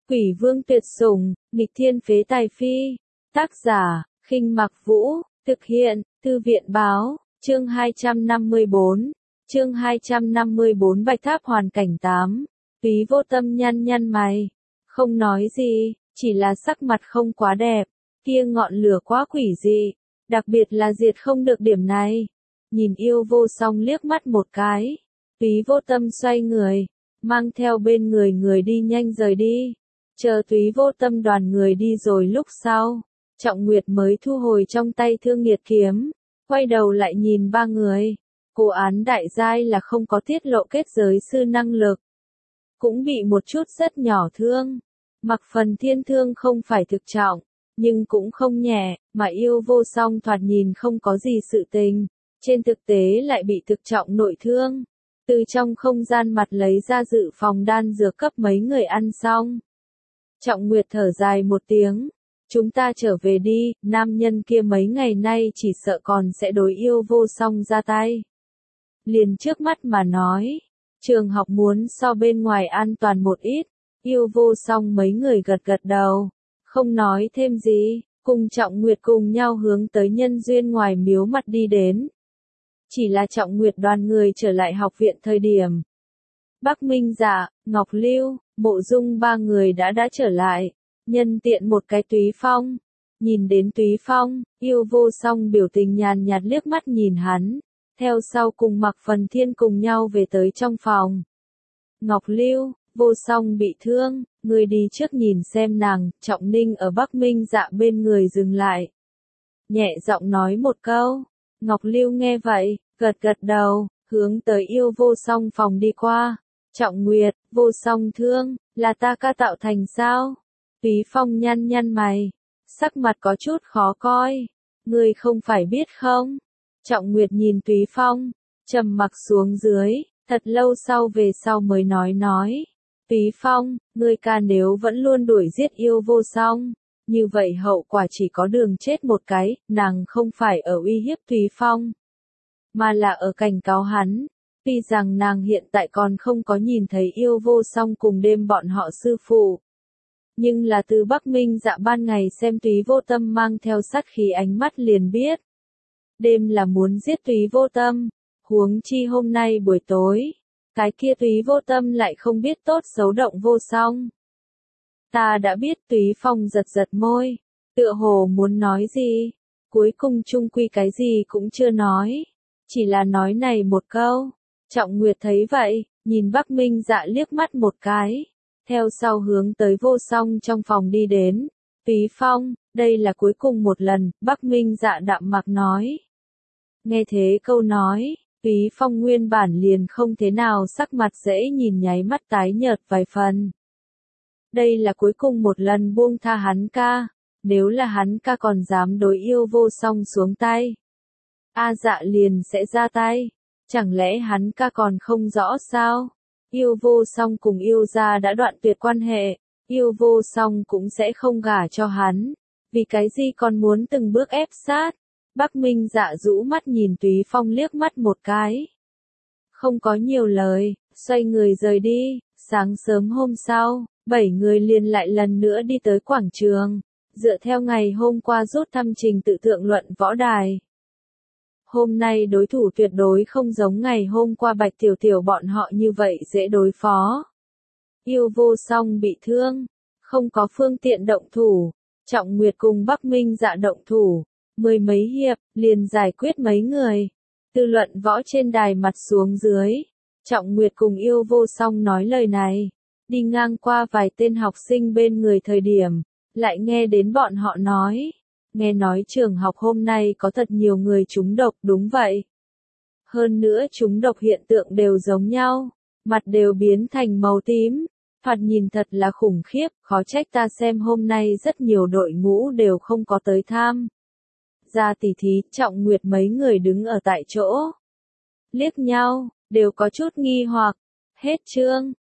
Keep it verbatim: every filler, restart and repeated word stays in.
Quỷ vương tuyệt sủng, nghịch thiên phế tài phi. Tác giả, Khinh Mặc Vũ, thực hiện, Thư viện báo, chương hai trăm năm mươi bốn. Chương hai trăm năm mươi bốn Bạch Tháp hoàn cảnh tám. Túy Vô Tâm nhăn nhăn mày, không nói gì, chỉ là sắc mặt không quá đẹp, kia ngọn lửa quá quỷ dị, đặc biệt là diệt không được điểm này. Nhìn Yêu Vô Song liếc mắt một cái, Túy Vô Tâm xoay người, mang theo bên người người đi nhanh rời đi. Chờ Túy Vô Tâm đoàn người đi rồi lúc sau, Trọng Nguyệt mới thu hồi trong tay Thương Nghiệt kiếm, quay đầu lại nhìn ba người. Cô án đại giai là không có tiết lộ kết giới sư năng lực, cũng bị một chút rất nhỏ thương. Mặc phần thiên thương không phải thực trọng, nhưng cũng không nhẹ, mà Yêu Vô Song thoạt nhìn không có gì sự tình, trên thực tế lại bị thực trọng nội thương. Từ trong không gian mặt lấy ra dự phòng đan dược cấp mấy người ăn xong. Trọng Nguyệt thở dài một tiếng, chúng ta trở về đi, nam nhân kia mấy ngày nay chỉ sợ còn sẽ đối Yêu Vô Song ra tay. Liền trước mắt mà nói, trường học muốn so bên ngoài an toàn một ít. Yêu Vô Song mấy người gật gật đầu, không nói thêm gì, cùng Trọng Nguyệt cùng nhau hướng tới nhân duyên ngoài miếu mặt đi đến. Chỉ là Trọng Nguyệt đoàn người trở lại học viện thời điểm, Bắc Minh Dạ, Ngọc Lưu, Mộ Dung ba người đã đã trở lại, nhân tiện một cái Túy Phong. Nhìn đến Túy Phong, Yêu Vô Song biểu tình nhàn nhạt liếc mắt nhìn hắn, theo sau cùng Mặc Phần Thiên cùng nhau về tới trong phòng. Ngọc Lưu, Vô Song bị thương, người đi trước nhìn xem nàng. Trọng Ninh ở Bắc Minh Dạ bên người dừng lại, nhẹ giọng nói một câu. Ngọc Lưu nghe vậy, gật gật đầu, hướng tới Yêu Vô Song phòng đi qua. Trọng Nguyệt, Vô Song thương, là ta ca tạo thành sao? Túy Phong nhăn nhăn mày, sắc mặt có chút khó coi. Ngươi không phải biết không? Trọng Nguyệt nhìn Túy Phong, trầm mặc xuống dưới, thật lâu sau về sau mới nói nói. Túy Phong, ngươi ca nếu vẫn luôn đuổi giết Yêu Vô Song, như vậy hậu quả chỉ có đường chết một cái. Nàng không phải ở uy hiếp Túy Phong, mà là ở cảnh cáo hắn. Tuy rằng nàng hiện tại còn không có nhìn thấy Yêu Vô Song cùng đêm bọn họ sư phụ, nhưng là từ Bắc Minh Dạ ban ngày xem Túy Vô Tâm mang theo sát khí ánh mắt liền biết, đêm là muốn giết Túy Vô Tâm. Huống chi hôm nay buổi tối, cái kia Túy Vô Tâm lại không biết tốt xấu động Vô Song. Ta đã biết. Túy Phong giật giật môi, tựa hồ muốn nói gì, cuối cùng chung quy cái gì cũng chưa nói, chỉ là nói này một câu. Trọng Nguyệt thấy vậy, nhìn Bắc Minh Dạ liếc mắt một cái, theo sau hướng tới Vô Song trong phòng đi đến. Túy Phong, đây là cuối cùng một lần. Bắc Minh Dạ đạm mạc nói. Nghe thế câu nói, Túy Phong nguyên bản liền không thế nào sắc mặt dễ nhìn nháy mắt tái nhợt vài phần. Đây là cuối cùng một lần buông tha hắn ca, nếu là hắn ca còn dám đối Yêu Vô Song xuống tay, A Dạ liền sẽ ra tay. Chẳng lẽ hắn ca còn không rõ sao? Yêu Vô Song cùng Yêu gia đã đoạn tuyệt quan hệ, Yêu Vô Song cũng sẽ không gả cho hắn, vì cái gì còn muốn từng bước ép sát? Bắc Minh Dạ rũ mắt nhìn Túy Phong liếc mắt một cái, không có nhiều lời, xoay người rời đi. Sáng sớm hôm sau, bảy người liền lại lần nữa đi tới quảng trường, dựa theo ngày hôm qua rút thăm trình tự thượng luận võ đài. Hôm nay đối thủ tuyệt đối không giống ngày hôm qua Bạch Tiểu Tiểu bọn họ như vậy dễ đối phó. Yêu Vô Song bị thương, không có phương tiện động thủ, Trọng Nguyệt cùng Bắc Minh Dạ động thủ, mười mấy hiệp, liền giải quyết mấy người. Từ luận võ trên đài mặt xuống dưới, Trọng Nguyệt cùng Yêu Vô Song nói lời này, đi ngang qua vài tên học sinh bên người thời điểm, lại nghe đến bọn họ nói. Nghe nói trường học hôm nay có thật nhiều người trúng độc. Đúng vậy. Hơn nữa trúng độc hiện tượng đều giống nhau, mặt đều biến thành màu tím, thoạt nhìn thật là khủng khiếp. Khó trách ta xem hôm nay rất nhiều đội ngũ đều không có tới tham ra tỷ thí. Trọng Nguyệt mấy người đứng ở tại chỗ, liếc nhau, đều có chút nghi hoặc. Hết chương.